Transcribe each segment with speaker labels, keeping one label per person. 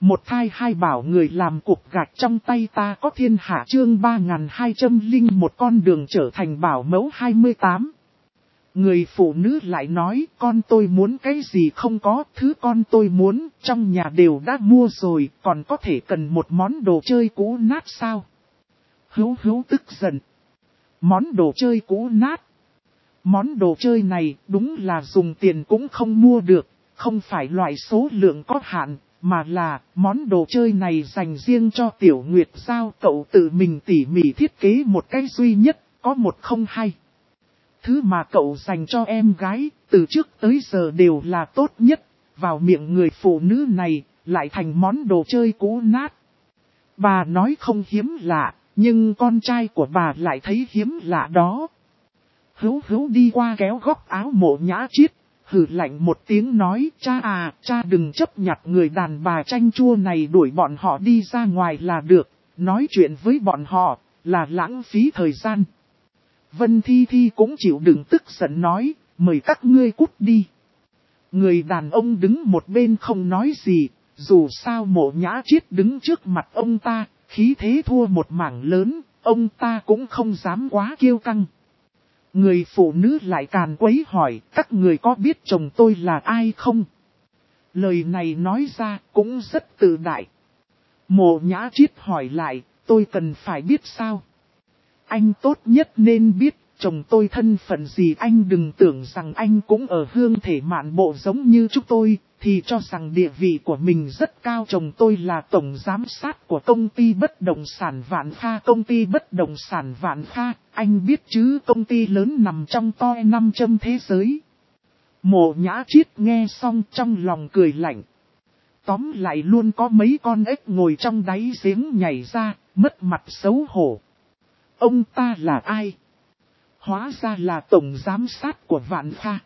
Speaker 1: Một thai hai bảo người làm cục gạch trong tay ta có thiên hạ chương 3201 con đường trở thành bảo mẫu 28. Người phụ nữ lại nói con tôi muốn cái gì không có, thứ con tôi muốn trong nhà đều đã mua rồi, còn có thể cần một món đồ chơi cũ nát sao? Hữu Hữu tức giận. Món đồ chơi cũ nát. Món đồ chơi này đúng là dùng tiền cũng không mua được, không phải loại số lượng có hạn, mà là món đồ chơi này dành riêng cho Tiểu Nguyệt Giao, cậu tự mình tỉ mỉ thiết kế một cái duy nhất, có một không hai. Thứ mà cậu dành cho em gái, từ trước tới giờ đều là tốt nhất, vào miệng người phụ nữ này, lại thành món đồ chơi cũ nát. Bà nói không hiếm lạ, nhưng con trai của bà lại thấy hiếm lạ đó. Hữu Hữu đi qua kéo góc áo Mộ Nhã Chiết, hừ lạnh một tiếng nói, cha đừng chấp nhặt người đàn bà chanh chua này, đuổi bọn họ đi ra ngoài là được, nói chuyện với bọn họ, là lãng phí thời gian. Vân Thi Thi cũng chịu đựng tức giận nói, mời các ngươi cút đi. Người đàn ông đứng một bên không nói gì, dù sao Mộ Nhã Chiết đứng trước mặt ông ta, khí thế thua một mảng lớn, ông ta cũng không dám quá kiêu căng. Người phụ nữ lại càn quấy hỏi, các người có biết chồng tôi là ai không? Lời này nói ra cũng rất tự đại. Mộ Nhã Chiết hỏi lại, tôi cần phải biết sao? Anh tốt nhất nên biết, chồng tôi thân phận gì, anh đừng tưởng rằng anh cũng ở hương thể mạn bộ giống như chúng tôi, thì cho rằng địa vị của mình rất cao. Chồng tôi là tổng giám sát của công ty bất động sản Vạn Kha. Công ty bất động sản Vạn Kha, anh biết chứ, công ty lớn nằm trong top 500 thế giới. Mộ Nhã Chiết nghe xong trong lòng cười lạnh. Tóm lại luôn có mấy con ếch ngồi trong đáy giếng nhảy ra, mất mặt xấu hổ. Ông ta là ai? Hóa ra là tổng giám sát của Vạn Kha.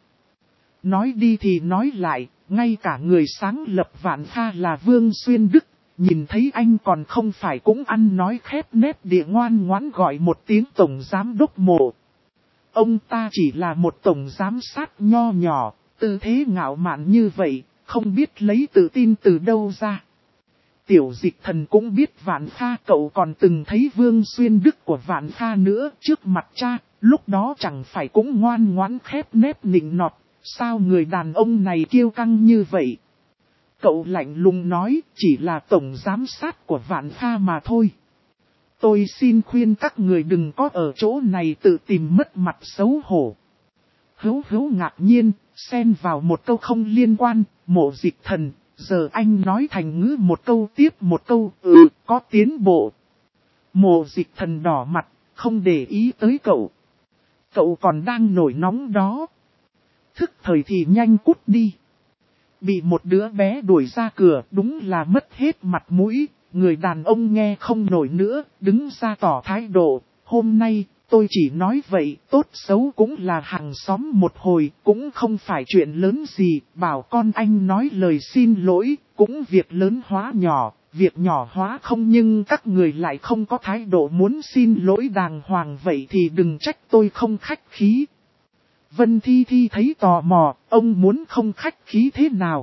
Speaker 1: Nói đi thì nói lại, ngay cả người sáng lập Vạn Kha là Vương Xuyên Đức, nhìn thấy anh còn không phải cũng ăn nói khép nép địa ngoan ngoãn gọi một tiếng tổng giám đốc Mộ. Ông ta chỉ là một tổng giám sát nho nhỏ, tư thế ngạo mạn như vậy, không biết lấy tự tin từ đâu ra. Tiểu Dịch Thần cũng biết Vạn Kha, cậu còn từng thấy Vương Xuyên Đức của Vạn Kha nữa trước mặt cha, lúc đó chẳng phải cũng ngoan ngoãn khép nép nịnh nọt, sao người đàn ông này kiêu căng như vậy? Cậu lạnh lùng nói, chỉ là tổng giám sát của Vạn Kha mà thôi. Tôi xin khuyên các người đừng có ở chỗ này tự tìm mất mặt xấu hổ. Hữu Hữu ngạc nhiên, xen vào một câu không liên quan, Mộ Dịch Thần. Giờ anh nói thành ngữ một câu tiếp một câu, có tiến bộ. Mộ Dịch Thần đỏ mặt, không để ý tới cậu. Cậu còn đang nổi nóng đó. Thức thời thì nhanh cút đi. Bị một đứa bé đuổi ra cửa đúng là mất hết mặt mũi. Người đàn ông nghe không nổi nữa, đứng ra tỏ thái độ. Hôm nay, tôi chỉ nói vậy, tốt xấu cũng là hàng xóm một hồi, cũng không phải chuyện lớn gì, bảo con anh nói lời xin lỗi, cũng việc lớn hóa nhỏ, việc nhỏ hóa không, nhưng các người lại không có thái độ muốn xin lỗi đàng hoàng, vậy thì đừng trách tôi không khách khí. Vân Thi Thi thấy tò mò, ông muốn không khách khí thế nào?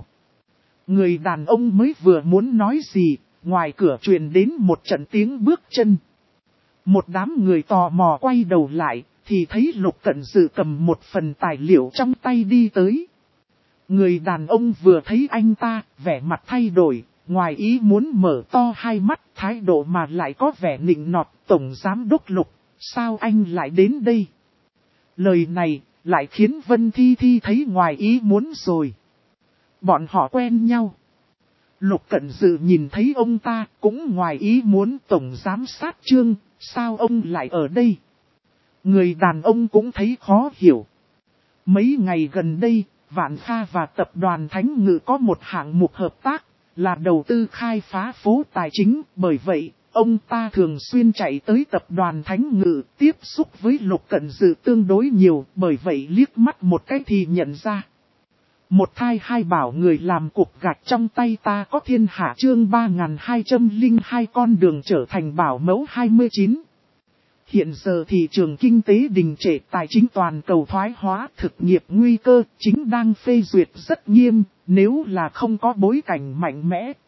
Speaker 1: Người đàn ông mới vừa muốn nói gì, ngoài cửa truyền đến một trận tiếng bước chân. Một đám người tò mò quay đầu lại, thì thấy Lục Cẩn Dự cầm một phần tài liệu trong tay đi tới. Người đàn ông vừa thấy anh ta, vẻ mặt thay đổi, ngoài ý muốn mở to hai mắt, thái độ mà lại có vẻ nịnh nọt. Tổng giám đốc Lục, sao anh lại đến đây? Lời này lại khiến Vân Thi Thi thấy ngoài ý muốn rồi. Bọn họ quen nhau. Lục Cẩn Dự nhìn thấy ông ta cũng ngoài ý muốn. Tổng giám sát Trương, sao ông lại ở đây? Người đàn ông cũng thấy khó hiểu. Mấy ngày gần đây, Vạn Kha và tập đoàn Thánh Ngự có một hạng mục hợp tác, là đầu tư khai phá phố tài chính. Bởi vậy, ông ta thường xuyên chạy tới tập đoàn Thánh Ngự, tiếp xúc với Lục Cẩn Dự tương đối nhiều. Bởi vậy liếc mắt một cái thì nhận ra. Một thai hai bảo người làm cục gạch trong tay ta có thiên hạ chương 3202 con đường trở thành bảo mẫu 29. Hiện giờ thị trường kinh tế đình trệ, tài chính toàn cầu thoái hóa, thực nghiệp nguy cơ, chính đang phê duyệt rất nghiêm, nếu là không có bối cảnh mạnh mẽ,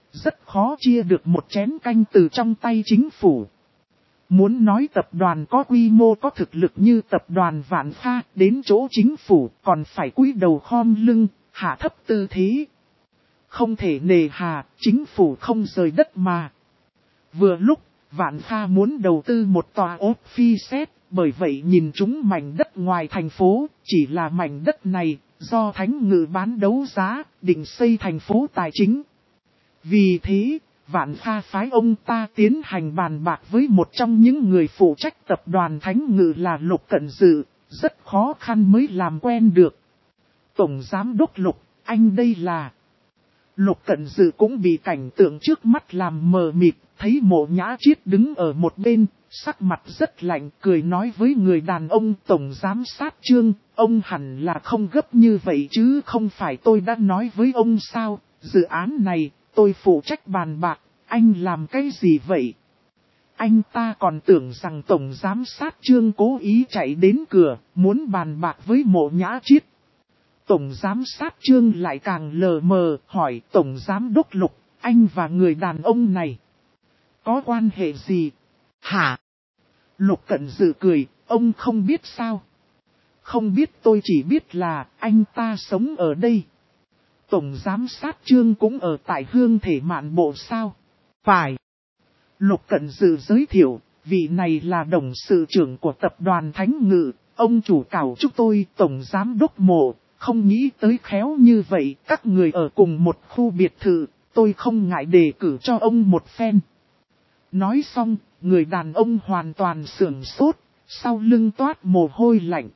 Speaker 1: rất khó chia được một chén canh từ trong tay chính phủ. Muốn nói tập đoàn có quy mô có thực lực như tập đoàn Vạn Pha, đến chỗ chính phủ còn phải cúi đầu khom lưng, hạ thấp tư thế. Không thể nề hà, chính phủ không rời đất mà. Vừa lúc, Vạn Pha muốn đầu tư một tòa office, bởi vậy nhìn chúng mảnh đất ngoài thành phố, chỉ là mảnh đất này, do Thánh Ngự bán đấu giá, định xây thành phố tài chính. Vì thế, Vạn Pha phái ông ta tiến hành bàn bạc với một trong những người phụ trách tập đoàn Thánh Ngự là Lục Cận Dự, rất khó khăn mới làm quen được. Tổng Giám đốc Lục, anh đây là... Lục Cận Dự cũng bị cảnh tượng trước mắt làm mờ mịt, thấy Mộ Nhã Chiết đứng ở một bên, sắc mặt rất lạnh, cười nói với người đàn ông Tổng Giám sát Trương, ông hẳn là không gấp như vậy chứ không phải tôi đã nói với ông sao, dự án này, tôi phụ trách bàn bạc, anh làm cái gì vậy? Anh ta còn tưởng rằng Tổng Giám sát Trương cố ý chạy đến cửa, muốn bàn bạc với Mộ Nhã Chiết. Tổng Giám sát Trương lại càng lờ mờ, hỏi Tổng Giám đốc Lục, anh và người đàn ông này có quan hệ gì? Hả? Lục Cận Dự cười, ông không biết sao? Không biết, tôi chỉ biết là anh ta sống ở đây. Tổng Giám sát Trương cũng ở tại Hương Thể Mạn Bộ sao? Phải. Lục Cận Dự giới thiệu, vị này là đồng sự trưởng của tập đoàn Thánh Ngự, ông chủ cảo chúc tôi Tổng Giám đốc Mộ. Không nghĩ tới khéo như vậy, các người ở cùng một khu biệt thự, tôi không ngại đề cử cho ông một phen. Nói xong, người đàn ông hoàn toàn sửng sốt, sau lưng toát mồ hôi lạnh.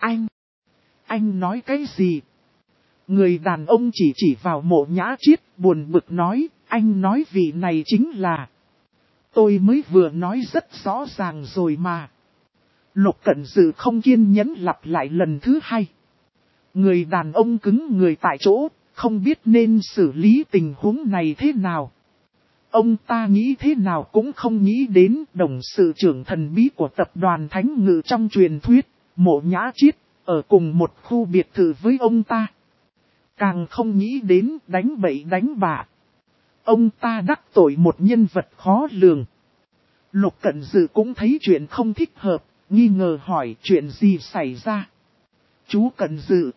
Speaker 1: Anh nói cái gì? Người đàn ông chỉ vào Mộ Nhã Chiết, buồn bực nói, anh nói vị này chính là... Tôi mới vừa nói rất rõ ràng rồi mà. Lục Cận Dự không kiên nhẫn lặp lại lần thứ hai. Người đàn ông cứng người tại chỗ, không biết nên xử lý tình huống này thế nào. Ông ta nghĩ thế nào cũng không nghĩ đến đồng sự trưởng thần bí của tập đoàn Thánh Ngự trong truyền thuyết, Mộ Nhã Chiết, ở cùng một khu biệt thự với ông ta. Càng không nghĩ đến đánh bậy đánh bạ. Ông ta đắc tội một nhân vật khó lường. Lục Cận Dự cũng thấy chuyện không thích hợp, nghi ngờ hỏi chuyện gì xảy ra. Chú Cận Dự.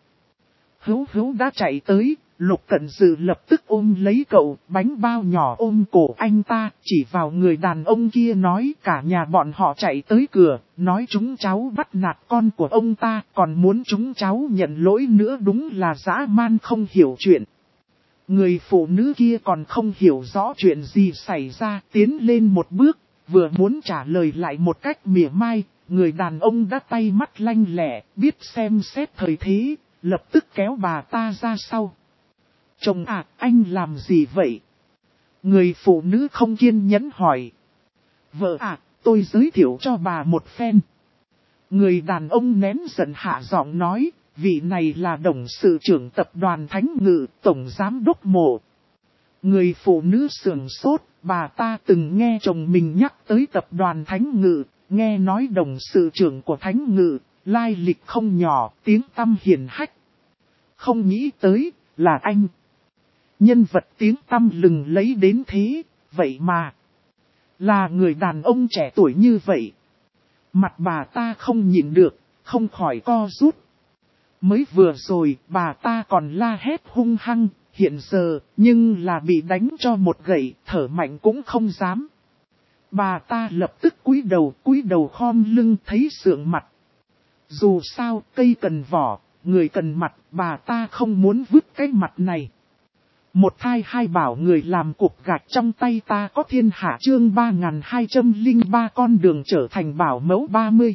Speaker 1: Hữu đã chạy tới, Lục Cận Dự lập tức ôm lấy cậu, bánh bao nhỏ ôm cổ anh ta, chỉ vào người đàn ông kia nói cả nhà bọn họ chạy tới cửa, nói chúng cháu bắt nạt con của ông ta, còn muốn chúng cháu nhận lỗi nữa, đúng là dã man không hiểu chuyện. Người phụ nữ kia còn không hiểu rõ chuyện gì xảy ra, tiến lên một bước, vừa muốn trả lời lại một cách mỉa mai, người đàn ông đã tay mắt lanh lẹ, biết xem xét thời thế, lập tức kéo bà ta ra sau. Chồng à, anh làm gì vậy? Người phụ nữ không kiên nhẫn hỏi. Vợ à, tôi giới thiệu cho bà một phen. Người đàn ông nén giận hạ giọng nói, vị này là đồng sự trưởng tập đoàn Thánh Ngự, Tổng Giám đốc Mộ. Người phụ nữ sườn sốt, bà ta từng nghe chồng mình nhắc tới tập đoàn Thánh Ngự, nghe nói đồng sự trưởng của Thánh Ngự, lai lịch không nhỏ, tiếng tăm hiển hách. Không nghĩ tới, là anh. Nhân vật tiếng tăm lừng lấy đến thế, vậy mà. Là người đàn ông trẻ tuổi như vậy. Mặt bà ta không nhịn được, không khỏi co rút. Mới vừa rồi, bà ta còn la hét hung hăng, hiện giờ, nhưng là bị đánh cho một gậy, thở mạnh cũng không dám. Bà ta lập tức cúi đầu khom lưng thấy sượng mặt. Dù sao, cây cần vỏ, người cần mặt, bà ta không muốn vứt cái mặt này. Một thai hai bảo người làm cục gạch trong tay ta có thiên hạ chương 3203 con đường trở thành bảo mẫu 30.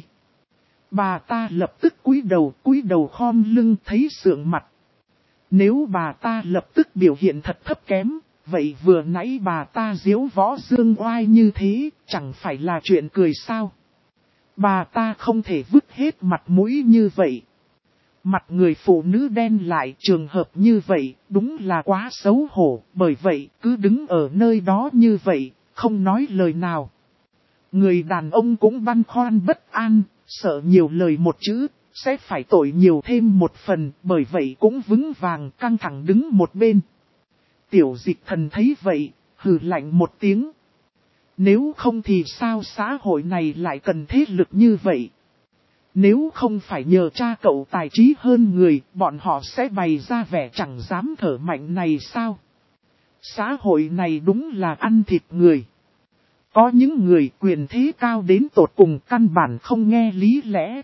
Speaker 1: Bà ta lập tức cúi đầu khom lưng thấy sượng mặt. Nếu bà ta lập tức biểu hiện thật thấp kém, vậy vừa nãy bà ta diếu võ dương oai như thế, chẳng phải là chuyện cười sao? Bà ta không thể vứt hết mặt mũi như vậy. Mặt người phụ nữ đen lại, trường hợp như vậy, đúng là quá xấu hổ, bởi vậy cứ đứng ở nơi đó như vậy, không nói lời nào. Người đàn ông cũng băn khoăn bất an, sợ nhiều lời một chữ, sẽ phải tội nhiều thêm một phần, bởi vậy cũng vững vàng căng thẳng đứng một bên. Tiểu Dịch Thần thấy vậy, hừ lạnh một tiếng. Nếu không thì sao xã hội này lại cần thế lực như vậy? Nếu không phải nhờ cha cậu tài trí hơn người, bọn họ sẽ bày ra vẻ chẳng dám thở mạnh này sao? Xã hội này đúng là ăn thịt người. Có những người quyền thế cao đến tột cùng căn bản không nghe lý lẽ.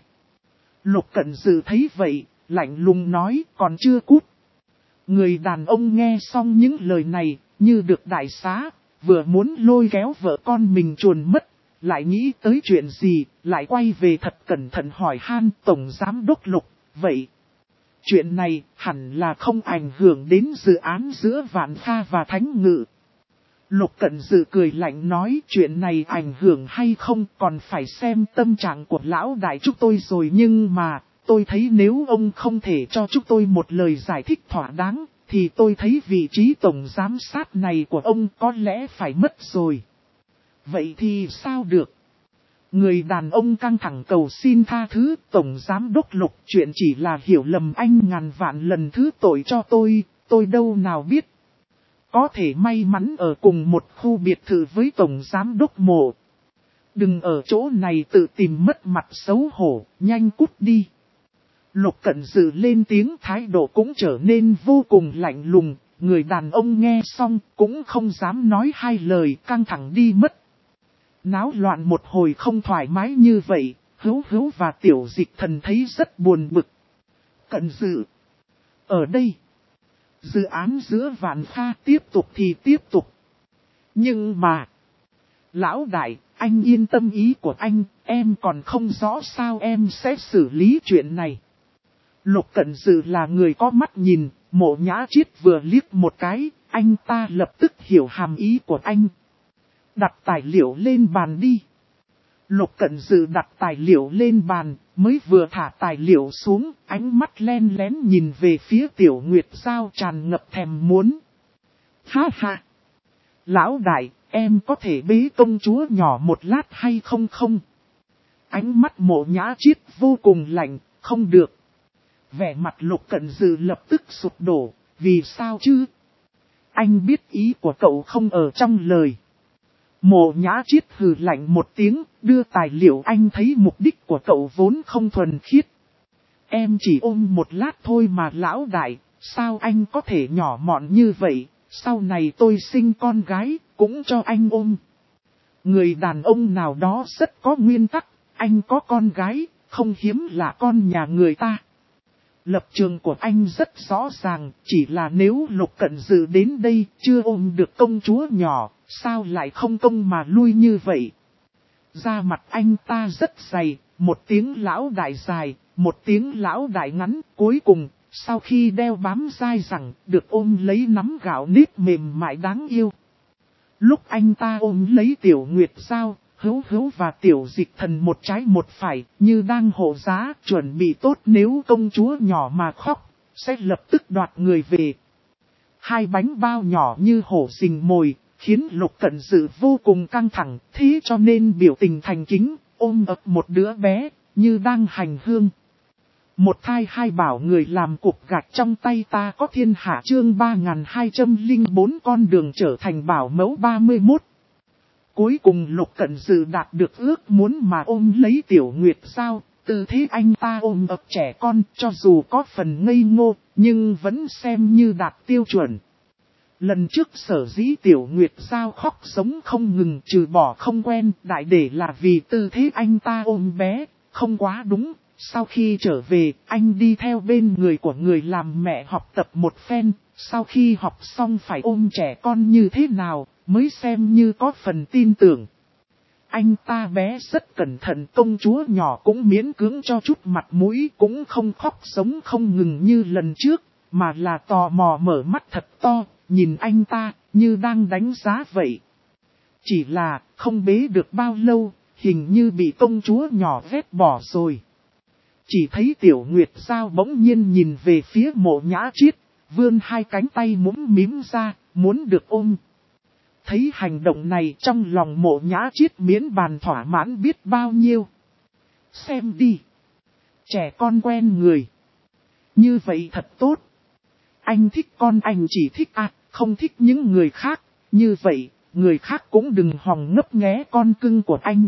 Speaker 1: Lục Cẩn Dừ thấy vậy, lạnh lùng nói còn chưa cút. Người đàn ông nghe xong những lời này, như được đại xá, vừa muốn lôi kéo vợ con mình chuồn mất, lại nghĩ tới chuyện gì, lại quay về thật cẩn thận hỏi han Tổng Giám Đốc Lục, vậy. Chuyện này hẳn là không ảnh hưởng đến dự án giữa Vạn Kha và Thánh Ngự. Lục Cẩn Dừ cười lạnh nói chuyện này ảnh hưởng hay không còn phải xem tâm trạng của lão đại chúng tôi rồi, nhưng mà tôi thấy nếu ông không thể cho chúng tôi một lời giải thích thỏa đáng thì tôi thấy vị trí tổng giám sát này của ông có lẽ phải mất rồi. Vậy thì sao được? Người đàn ông căng thẳng cầu xin tha thứ Tổng Giám Đốc Lục, chuyện chỉ là hiểu lầm, anh ngàn vạn lần thứ tội cho tôi đâu nào biết. Có thể may mắn ở cùng một khu biệt thự với Tổng Giám Đốc Mộ. Đừng ở chỗ này tự tìm mất mặt xấu hổ, nhanh cút đi. Lục Cẩn Dừ lên tiếng, thái độ cũng trở nên vô cùng lạnh lùng, người đàn ông nghe xong cũng không dám nói hai lời, căng thẳng đi mất. Náo loạn một hồi không thoải mái như vậy, Hữu Hữu và Tiểu Dịch Thần thấy rất buồn bực. Cẩn Dừ, ở đây, dự án giữa Vạn Kha tiếp tục thì tiếp tục. Nhưng mà, lão đại, anh yên tâm, ý của anh, em còn không rõ sao em sẽ xử lý chuyện này. Lục Cẩn Dừ là người có mắt nhìn, Mộ Nhã Chiết vừa liếc một cái, anh ta lập tức hiểu hàm ý của anh. Đặt tài liệu lên bàn đi. Lục Cẩn Dừ đặt tài liệu lên bàn, mới vừa thả tài liệu xuống, ánh mắt len lén nhìn về phía Tiểu Nguyệt Giao tràn ngập thèm muốn. Ha ha! Lão đại, em có thể bế công chúa nhỏ một lát hay không không? Ánh mắt Mộ Nhã Chiết vô cùng lạnh, không được. Vẻ mặt Lục Cẩn Dừ lập tức sụp đổ, vì sao chứ? Anh biết ý của cậu không ở trong lời. Mộ Nhã Chiết hừ lạnh một tiếng, đưa tài liệu, anh thấy mục đích của cậu vốn không thuần khiết. Em chỉ ôm một lát thôi mà lão đại, sao anh có thể nhỏ mọn như vậy, sau này tôi sinh con gái, cũng cho anh ôm. Người đàn ông nào đó rất có nguyên tắc, anh có con gái, không hiếm là con nhà người ta. Lập trường của anh rất rõ ràng, chỉ là nếu Lục Cẩn Dừ đến đây chưa ôm được công chúa nhỏ, sao lại không công mà lui như vậy? Da mặt anh ta rất dày, một tiếng lão đại dài, một tiếng lão đại ngắn, cuối cùng, sau khi đeo bám dai dẳng, được ôm lấy nắm gạo nếp mềm mại đáng yêu. Lúc anh ta ôm lấy Tiểu Nguyệt Giao, Hữu Hữu và Tiểu Dịch Thần một trái một phải, như đang hộ giá, chuẩn bị tốt nếu công chúa nhỏ mà khóc, sẽ lập tức đoạt người về. Hai bánh bao nhỏ như hổ rình mồi, khiến Lục Cẩn Dừ vô cùng căng thẳng, thế cho nên biểu tình thành kính, ôm ấp một đứa bé, như đang hành hương. Một thai hai bảo người làm cục gạch trong tay ta có thiên hạ, chương 3204 con đường trở thành bảo mẫu 31. Cuối cùng Lục Cẩn Dừ đạt được ước muốn mà ôm lấy Tiểu Nguyệt Giao, tư thế anh ta ôm ấp trẻ con, cho dù có phần ngây ngô, nhưng vẫn xem như đạt tiêu chuẩn. Lần trước sở dĩ Tiểu Nguyệt Giao khóc sống không ngừng, trừ bỏ không quen, đại để là vì tư thế anh ta ôm bé, không quá đúng. Sau khi trở về, anh đi theo bên người của người làm mẹ học tập một phen, sau khi học xong phải ôm trẻ con như thế nào, mới xem như có phần tin tưởng. Anh ta bé rất cẩn thận, công chúa nhỏ cũng miễn cưỡng cho chút mặt mũi, cũng không khóc sống không ngừng như lần trước, mà là tò mò mở mắt thật to, nhìn anh ta, như đang đánh giá vậy. Chỉ là, không bế được bao lâu, hình như bị công chúa nhỏ vét bỏ rồi. Chỉ thấy Tiểu Nguyệt Giao bỗng nhiên nhìn về phía Mộ Nhã Chiết, vươn hai cánh tay mũm mím ra, muốn được ôm. Thấy hành động này trong lòng Mộ Nhã Chiết miễn bàn thỏa mãn biết bao nhiêu. Xem đi. Trẻ con quen người. Như vậy thật tốt. Anh thích con anh chỉ thích không thích những người khác. như vậy, người khác cũng đừng hòng ngấp nghé con cưng của anh.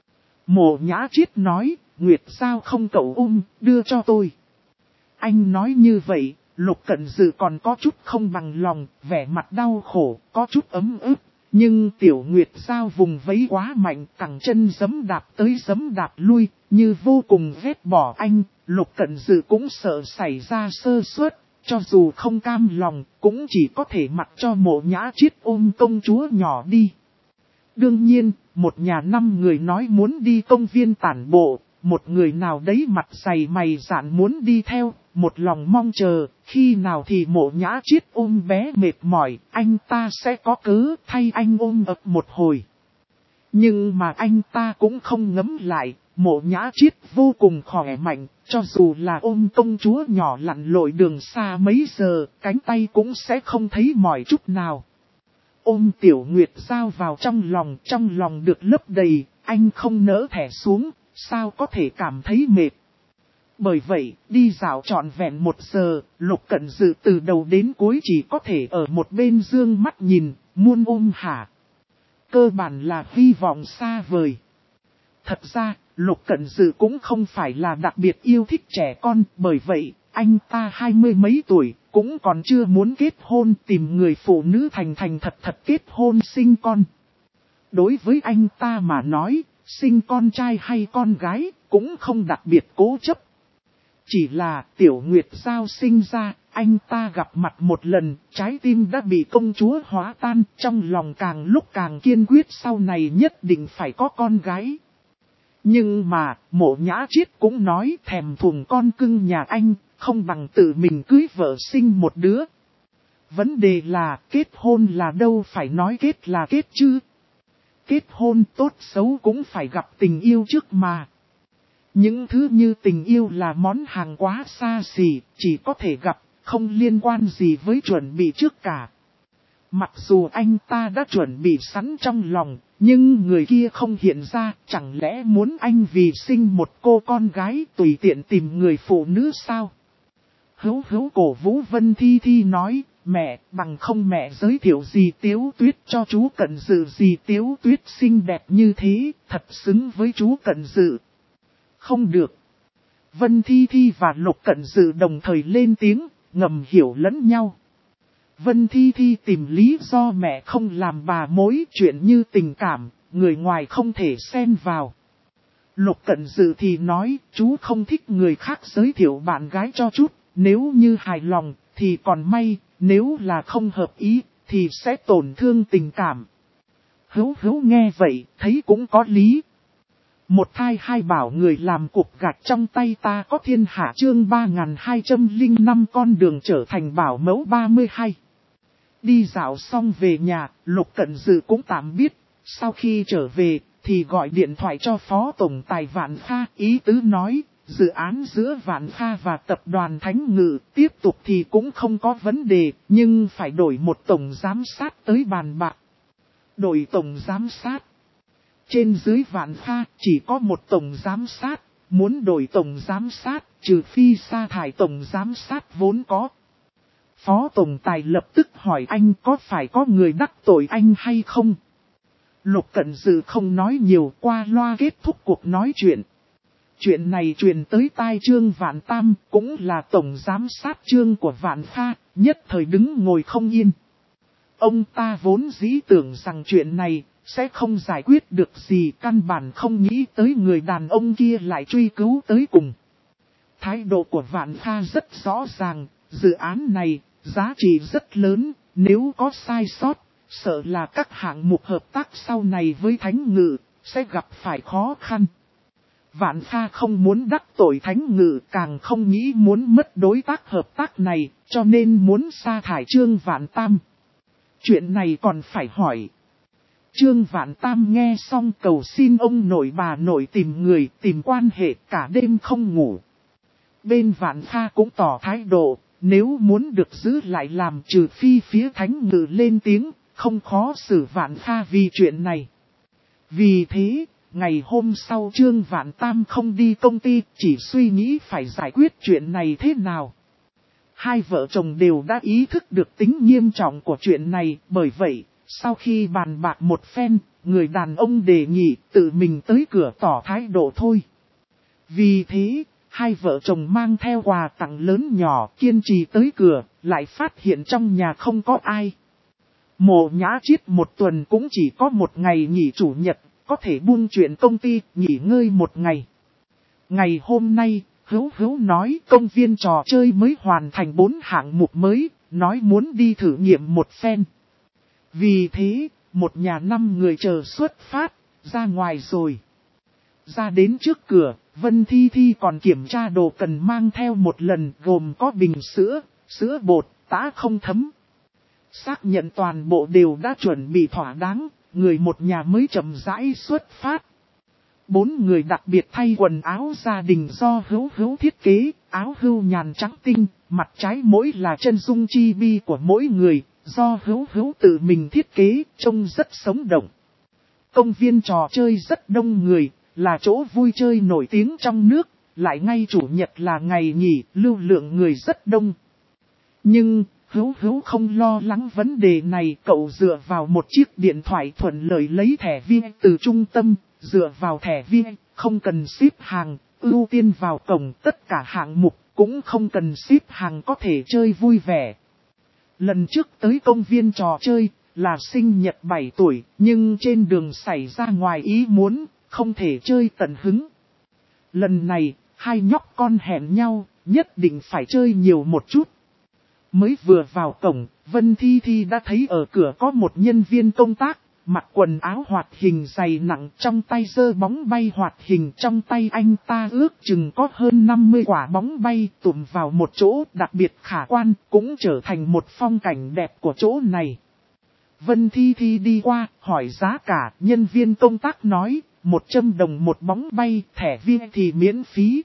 Speaker 1: Mộ Nhã Triết nói, Nguyệt Giao không cậu đưa cho tôi. Anh nói như vậy, Lục Cẩn Dư còn có chút không bằng lòng, vẻ mặt đau khổ, có chút ấm ức. Nhưng Tiểu Nguyệt Giao vùng vẫy quá mạnh, cẳng chân giẫm đạp tới giẫm đạp lui, như vô cùng ghét bỏ anh. Lục Cẩn Dư cũng sợ xảy ra sơ suất, cho dù không cam lòng, cũng chỉ có thể mặc cho Mộ Nhã Triết ôm công chúa nhỏ đi. Đương nhiên, một nhà 5 người nói muốn đi công viên tản bộ, một người nào đấy mặt dày mày dạn muốn đi theo, một lòng mong chờ, khi nào thì Mộ Nhã Triết ôm bé mệt mỏi, anh ta sẽ có cớ thay anh ôm ấp một hồi. Nhưng mà anh ta cũng không ngấm lại, Mộ Nhã Triết vô cùng khỏe mạnh, cho dù là ôm công chúa nhỏ lặn lội đường xa mấy giờ, cánh tay cũng sẽ không thấy mỏi chút nào. Ôm Tiểu Nguyệt Giao vào trong lòng được lấp đầy, anh không nỡ thẻ xuống, sao có thể cảm thấy mệt. Bởi vậy, đi dạo trọn vẹn 1 giờ, Lục Cẩn Dư từ đầu đến cuối chỉ có thể ở một bên dương mắt nhìn, muôn ôm hả. Cơ bản là hy vọng xa vời. Thật ra, Lục Cẩn Dư cũng không phải là đặc biệt yêu thích trẻ con, bởi vậy, anh ta 20 mấy tuổi, cũng còn chưa muốn kết hôn, tìm người phụ nữ thành thật kết hôn sinh con. Đối với anh ta mà nói, sinh con trai hay con gái, cũng không đặc biệt cố chấp. Chỉ là Tiểu Nguyệt Giao sinh ra, anh ta gặp mặt một lần, trái tim đã bị công chúa hóa tan, trong lòng càng lúc càng kiên quyết sau này nhất định phải có con gái. Nhưng mà, Mộ Nhã Triết cũng nói thèm thuồng con cưng nhà anh, không bằng tự mình cưới vợ sinh một đứa. Vấn đề là kết hôn là đâu phải nói kết là kết chứ. Kết hôn tốt xấu cũng phải gặp tình yêu trước mà. Những thứ như tình yêu là món hàng quá xa xỉ, chỉ có thể gặp, không liên quan gì với chuẩn bị trước cả. Mặc dù anh ta đã chuẩn bị sẵn trong lòng, nhưng người kia không hiện ra, chẳng lẽ muốn anh vì sinh một cô con gái tùy tiện tìm người phụ nữ sao? Hữu cổ vũ Vân Thi Thi nói, mẹ, bằng không mẹ giới thiệu dì Tiếu Tuyết cho chú Cận Dự. Dì Tiếu Tuyết xinh đẹp như thế, thật xứng với chú Cận Dự. Không được. Vân Thi Thi và Lục Cận Dự đồng thời lên tiếng, ngầm hiểu lẫn nhau. Vân Thi Thi tìm lý do mẹ không làm bà mối chuyện như tình cảm, người ngoài không thể xen vào. Lục Cận Dự thì nói, chú không thích người khác giới thiệu bạn gái cho chút, nếu như hài lòng thì còn may, nếu là không hợp ý thì sẽ tổn thương tình cảm. Hữu nghe vậy, thấy cũng có lý. Một thai hai bảo người làm cục gạch trong tay ta có thiên hạ chương 3205 con đường trở thành bảo mẫu 32. Đi dạo xong về nhà, Lục Cận Dự cũng tạm biết, sau khi trở về thì gọi điện thoại cho Phó Tổng Tài Vạn Kha, ý tứ nói, dự án giữa Vạn Kha và Tập đoàn Thánh Ngự tiếp tục thì cũng không có vấn đề, nhưng phải đổi một tổng giám sát tới bàn bạc. Đổi tổng giám sát. Trên dưới Vạn Kha chỉ có một tổng giám sát, muốn đổi tổng giám sát, trừ phi sa thải tổng giám sát vốn có. Phó Tổng Tài lập tức hỏi anh có phải có người đắc tội anh hay không? Lục Cận Dự không nói nhiều, qua loa kết thúc cuộc nói chuyện. Chuyện này truyền tới tai Trương Vạn Tam, cũng là tổng giám sát Trương của Vạn Kha, nhất thời đứng ngồi không yên. Ông ta vốn dĩ tưởng rằng chuyện này sẽ không giải quyết được gì, căn bản không nghĩ tới người đàn ông kia lại truy cứu tới cùng. Thái độ của Vạn Kha rất rõ ràng, dự án này giá trị rất lớn, nếu có sai sót, sợ là các hạng mục hợp tác sau này với Thánh Ngự sẽ gặp phải khó khăn. Vạn Kha không muốn đắc tội Thánh Ngự, càng không nghĩ muốn mất đối tác hợp tác này, cho nên muốn sa thải Trương Vạn Tam. Chuyện này còn phải hỏi. Trương Vạn Tam nghe xong cầu xin ông nội bà nội tìm người, tìm quan hệ, cả đêm không ngủ. Bên Vạn Kha cũng tỏ thái độ, nếu muốn được giữ lại làm, trừ phi phía Thánh Ngự lên tiếng, không khó xử Vạn Kha vì chuyện này. Vì thế, ngày hôm sau Trương Vạn Tam không đi công ty, chỉ suy nghĩ phải giải quyết chuyện này thế nào. Hai vợ chồng đều đã ý thức được tính nghiêm trọng của chuyện này, bởi vậy, Sau khi bàn bạc một phen, người đàn ông đề nghị tự mình tới cửa tỏ thái độ thôi. Vì thế, hai vợ chồng mang theo quà tặng lớn nhỏ kiên trì tới cửa, lại phát hiện trong nhà không có ai. Mộ Nhã Chiết một tuần cũng chỉ có một ngày nghỉ chủ nhật, có thể buông chuyện công ty, nghỉ ngơi một ngày. Ngày hôm nay, Hữu nói công viên trò chơi mới hoàn thành 4 hạng mục mới, nói muốn đi thử nghiệm một phen. Vì thế, một nhà 5 người chờ xuất phát, ra ngoài rồi. Ra đến trước cửa, Vân Thi Thi còn kiểm tra đồ cần mang theo một lần gồm có bình sữa, sữa bột, tã không thấm. Xác nhận toàn bộ đều đã chuẩn bị thỏa đáng, người một nhà mới chậm rãi xuất phát. 4 người đặc biệt thay quần áo gia đình do Hữu thiết kế, áo hưu nhàn trắng tinh, mặt trái mỗi là chân dung chi bi của mỗi người, do Hữu tự mình thiết kế, trông rất sống động. Công viên trò chơi rất đông người, là chỗ vui chơi nổi tiếng trong nước, lại ngay chủ nhật là ngày nghỉ, lưu lượng người rất đông. Nhưng, Hữu không lo lắng vấn đề này, cậu dựa vào một chiếc điện thoại thuận lợi lấy thẻ VIP từ trung tâm, dựa vào thẻ VIP, không cần xếp hàng, ưu tiên vào cổng tất cả hạng mục, cũng không cần xếp hàng có thể chơi vui vẻ. Lần trước tới công viên trò chơi, là sinh nhật 7 tuổi, nhưng trên đường xảy ra ngoài ý muốn, không thể chơi tận hứng. Lần này, hai nhóc con hẹn nhau, nhất định phải chơi nhiều một chút. Mới vừa vào cổng, Vân Thi Thi đã thấy ở cửa có một nhân viên công tác, mặc quần áo hoạt hình dày nặng, trong tay giơ bóng bay hoạt hình, trong tay anh ta ước chừng có hơn 50 quả bóng bay tụm vào một chỗ đặc biệt khả quan, cũng trở thành một phong cảnh đẹp của chỗ này. Vân Thi Thi đi qua, hỏi giá cả, nhân viên công tác nói, 100 đồng một bóng bay, thẻ VIP thì miễn phí.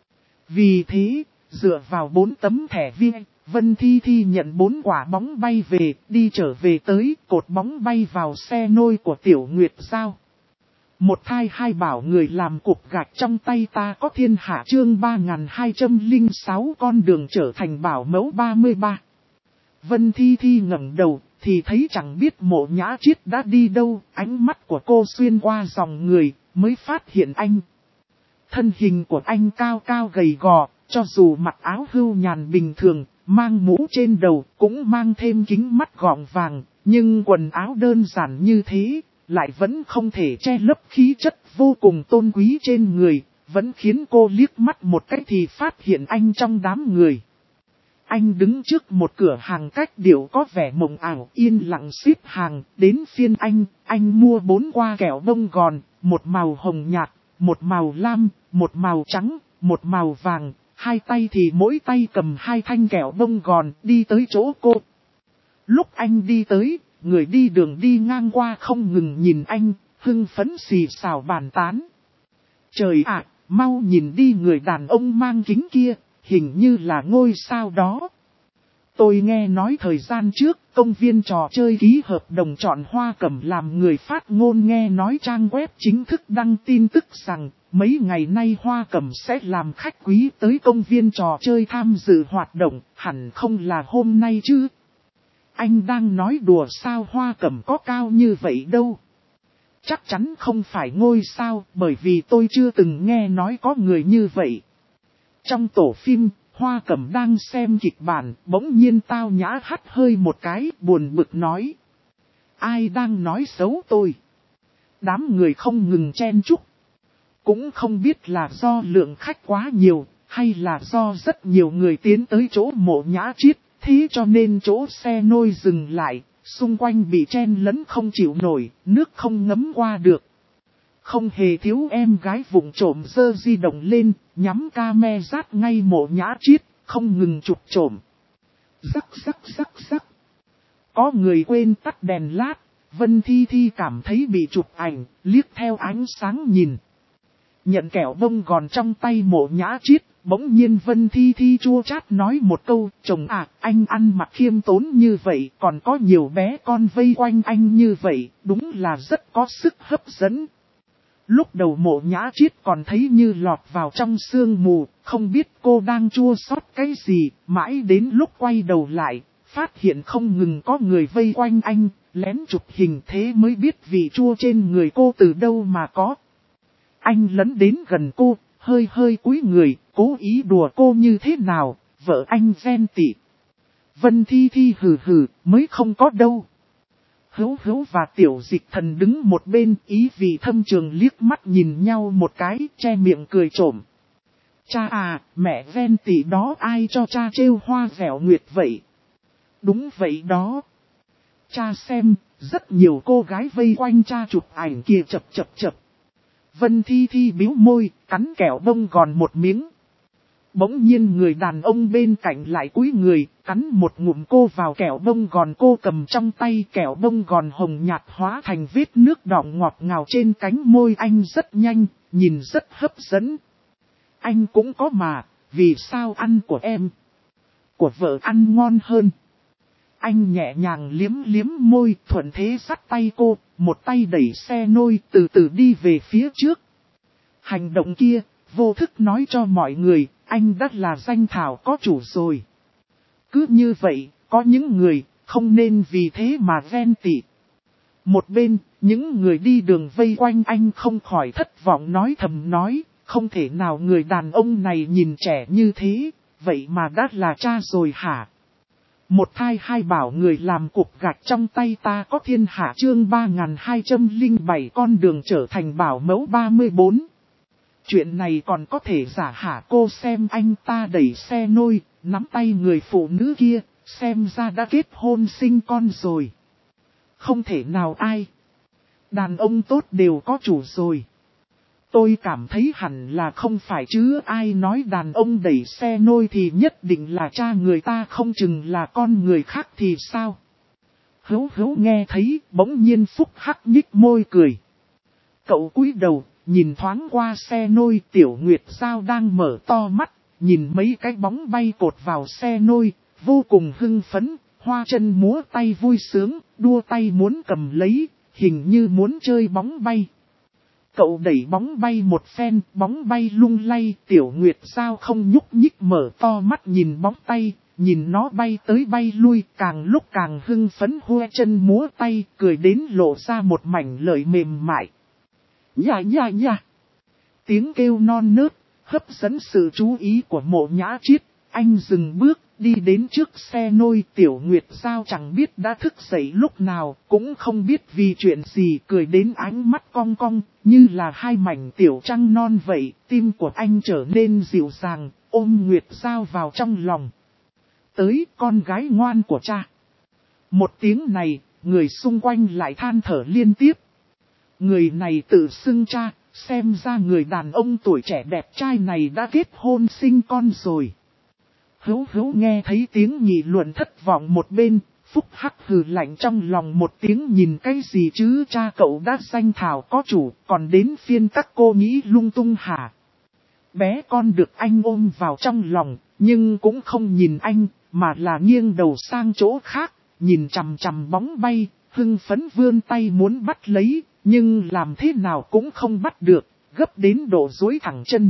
Speaker 1: Vì thế, dựa vào 4 tấm thẻ VIP, Vân Thi Thi nhận 4 quả bóng bay về, đi trở về tới, cột bóng bay vào xe nôi của Tiểu Nguyệt Giao. Một thai hai bảo người làm cục gạch trong tay ta có thiên hạ chương 3206 con đường trở thành bảo mẫu 33. Vân Thi Thi ngẩng đầu, thì thấy chẳng biết Mộ Nhã Chiết đã đi đâu, ánh mắt của cô xuyên qua dòng người, mới phát hiện anh. Thân hình của anh cao cao gầy gò, cho dù mặc áo hưu nhàn bình thường, mang mũ trên đầu, cũng mang thêm kính mắt gọng vàng, nhưng quần áo đơn giản như thế, lại vẫn không thể che lấp khí chất vô cùng tôn quý trên người, vẫn khiến cô liếc mắt một cái thì phát hiện anh trong đám người. Anh đứng trước một cửa hàng cách điệu có vẻ mộng ảo, yên lặng xếp hàng, đến phiên anh mua 4 quả kẹo bông gòn, một màu hồng nhạt, một màu lam, một màu trắng, một màu vàng, hai tay thì mỗi tay cầm 2 thanh kẹo bông gòn, đi tới chỗ cô. Lúc anh đi tới, người đi đường đi ngang qua không ngừng nhìn anh, hưng phấn xì xào bàn tán. Trời ạ, mau nhìn đi, người đàn ông mang kính kia, hình như là ngôi sao đó. Tôi nghe nói thời gian trước, công viên trò chơi ký hợp đồng chọn Hoa Cẩm làm người phát ngôn, nghe nói trang web chính thức đăng tin tức rằng, mấy ngày nay Hoa Cẩm sẽ làm khách quý tới công viên trò chơi tham dự hoạt động, hẳn không là hôm nay chứ. Anh đang nói đùa sao, Hoa Cẩm có cao như vậy đâu. Chắc chắn không phải ngôi sao, bởi vì tôi chưa từng nghe nói có người như vậy. Trong tổ phim, Hoa Cẩm đang xem kịch bản, bỗng nhiên Tao Nhã hắt hơi một cái, buồn bực nói. Ai đang nói xấu tôi? Đám người không ngừng chen chúc. Cũng không biết là do lượng khách quá nhiều, hay là do rất nhiều người tiến tới chỗ Mộ Nhã Chiết, thế cho nên chỗ xe nôi dừng lại, xung quanh bị chen lấn không chịu nổi, nước không ngấm qua được. Không hề thiếu em gái vụng trộm giơ di động lên, nhắm camera rát ngay Mộ Nhã Chiết, không ngừng chụp trộm. Rắc rắc rắc rắc. Có người quên tắt đèn lát, Vân Thi Thi cảm thấy bị chụp ảnh, liếc theo ánh sáng nhìn. Nhận kẹo bông gòn trong tay Mộ Nhã Chiết, bỗng nhiên Vân Thi Thi chua chát nói một câu, chồng ạ, anh ăn mặc khiêm tốn như vậy, còn có nhiều bé con vây quanh anh như vậy, đúng là rất có sức hấp dẫn. Lúc đầu Mộ Nhã Chiết còn thấy như lọt vào trong sương mù, không biết cô đang chua xót cái gì, mãi đến lúc quay đầu lại, phát hiện không ngừng có người vây quanh anh, lén chụp hình thế mới biết vị chua trên người cô từ đâu mà có. Anh lấn đến gần cô, hơi hơi cúi người, cố ý đùa cô như thế nào, vợ anh ghen tị. Vân Thi Thi hừ hừ, mới không có đâu. Hữu Hữu và Tiểu Dịch Thần đứng một bên, ý vị thâm trường liếc mắt nhìn nhau một cái, che miệng cười trộm. Cha à, mẹ ghen tị đó ai cho cha trêu hoa dẻo nguyệt vậy? Đúng vậy đó. Cha xem, rất nhiều cô gái vây quanh cha chụp ảnh kìa chập chập chập. Vân Thi Thi bĩu môi, cắn kẹo bông gòn một miếng. Bỗng nhiên người đàn ông bên cạnh lại cúi người, cắn một ngụm cô vào kẹo bông gòn cô cầm trong tay. Kẹo bông gòn hồng nhạt hóa thành vết nước đọng ngọt ngào trên cánh môi anh rất nhanh, nhìn rất hấp dẫn. Anh cũng có mà, vì sao ăn của em? Của vợ ăn ngon hơn. Anh nhẹ nhàng liếm liếm môi, thuận thế dắt tay cô, một tay đẩy xe nôi từ từ đi về phía trước. Hành động kia, vô thức nói cho mọi người, anh đã là danh thảo có chủ rồi. Cứ như vậy, có những người, không nên vì thế mà ghen tị. Một bên, những người đi đường vây quanh anh không khỏi thất vọng nói thầm nói, không thể nào người đàn ông này nhìn trẻ như thế, vậy mà đã là cha rồi hả? Một thai hai bảo người làm cục gạch trong tay ta có thiên hạ chương 3207 con đường trở thành bảo mẫu 34. Chuyện này còn có thể giả hả cô xem anh ta đẩy xe nôi, nắm tay người phụ nữ kia, xem ra đã kết hôn sinh con rồi. Không thể nào ai. Đàn ông tốt đều có chủ rồi. Tôi cảm thấy hẳn là không phải chứ ai nói đàn ông đẩy xe nôi thì nhất định là cha người ta không chừng là con người khác thì sao. Hữu Hữu nghe thấy bỗng nhiên Phúc Hắc nhích môi cười. Cậu cúi đầu, nhìn thoáng qua xe nôi Tiểu Nguyệt Giao đang mở to mắt, nhìn mấy cái bóng bay cột vào xe nôi, vô cùng hưng phấn, hoa chân múa tay vui sướng, đua tay muốn cầm lấy, hình như muốn chơi bóng bay. Cậu đẩy bóng bay một phen, bóng bay lung lay, Tiểu Nguyệt Giao không nhúc nhích mở to mắt nhìn bóng tay, nhìn nó bay tới bay lui, càng lúc càng hưng phấn hoa chân múa tay, cười đến lộ ra một mảnh lợi mềm mại. Nha nha nha! Tiếng kêu non nớt, hấp dẫn sự chú ý của Mộ Nhã Chiết, anh dừng bước, đi đến trước xe nôi Tiểu Nguyệt Giao chẳng biết đã thức dậy lúc nào, cũng không biết vì chuyện gì cười đến ánh mắt cong cong, như là hai mảnh tiểu trăng non vậy, tim của anh trở nên dịu dàng, ôm Nguyệt Giao vào trong lòng. Tới con gái ngoan của cha. Một tiếng này, người xung quanh lại than thở liên tiếp. Người này tự xưng cha, xem ra người đàn ông tuổi trẻ đẹp trai này đã kết hôn sinh con rồi. Hữu Hữu nghe thấy tiếng nghị luận thất vọng một bên, Phúc Hắc hừ lạnh trong lòng một tiếng nhìn cái gì chứ cha cậu đã danh thảo có chủ, còn đến phiên các cô nghĩ lung tung hả? Bé con được anh ôm vào trong lòng, nhưng cũng không nhìn anh, mà là nghiêng đầu sang chỗ khác, nhìn chằm chằm bóng bay, hưng phấn vươn tay muốn bắt lấy, nhưng làm thế nào cũng không bắt được, gấp đến độ duỗi thẳng chân.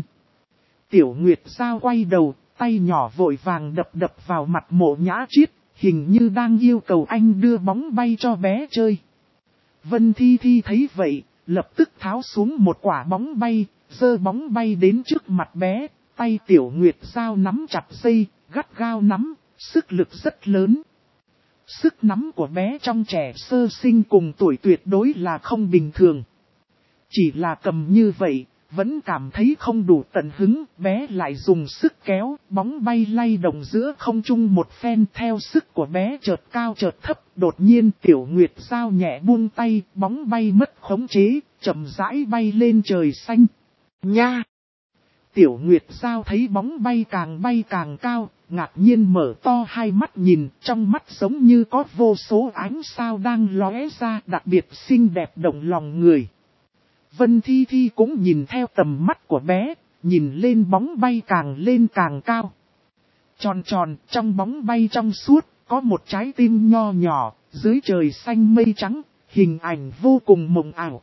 Speaker 1: Tiểu Nguyệt Giao quay đầu, tay nhỏ vội vàng đập đập vào mặt Mộ Nhã Chiết, hình như đang yêu cầu anh đưa bóng bay cho bé chơi. Vân Thi Thi thấy vậy, lập tức tháo xuống một quả bóng bay, giơ bóng bay đến trước mặt bé, tay Tiểu Nguyệt Giao nắm chặt dây, gắt gao nắm, sức lực rất lớn. Sức nắm của bé trong trẻ sơ sinh cùng tuổi tuyệt đối là không bình thường. Chỉ là cầm như vậy, vẫn cảm thấy không đủ tận hứng, bé lại dùng sức kéo, bóng bay lay động giữa không trung một phen theo sức của bé chợt cao chợt thấp. Đột nhiên Tiểu Nguyệt Giao nhẹ buông tay, bóng bay mất khống chế, chậm rãi bay lên trời xanh. Nha! Tiểu Nguyệt Giao thấy bóng bay càng cao, ngạc nhiên mở to hai mắt nhìn, trong mắt giống như có vô số ánh sao đang lóe ra, đặc biệt xinh đẹp động lòng người. Vân Thi Thi cũng nhìn theo tầm mắt của bé, nhìn lên bóng bay càng lên càng cao. Tròn tròn, trong bóng bay trong suốt, có một trái tim nho nhỏ, dưới trời xanh mây trắng, hình ảnh vô cùng mộng ảo.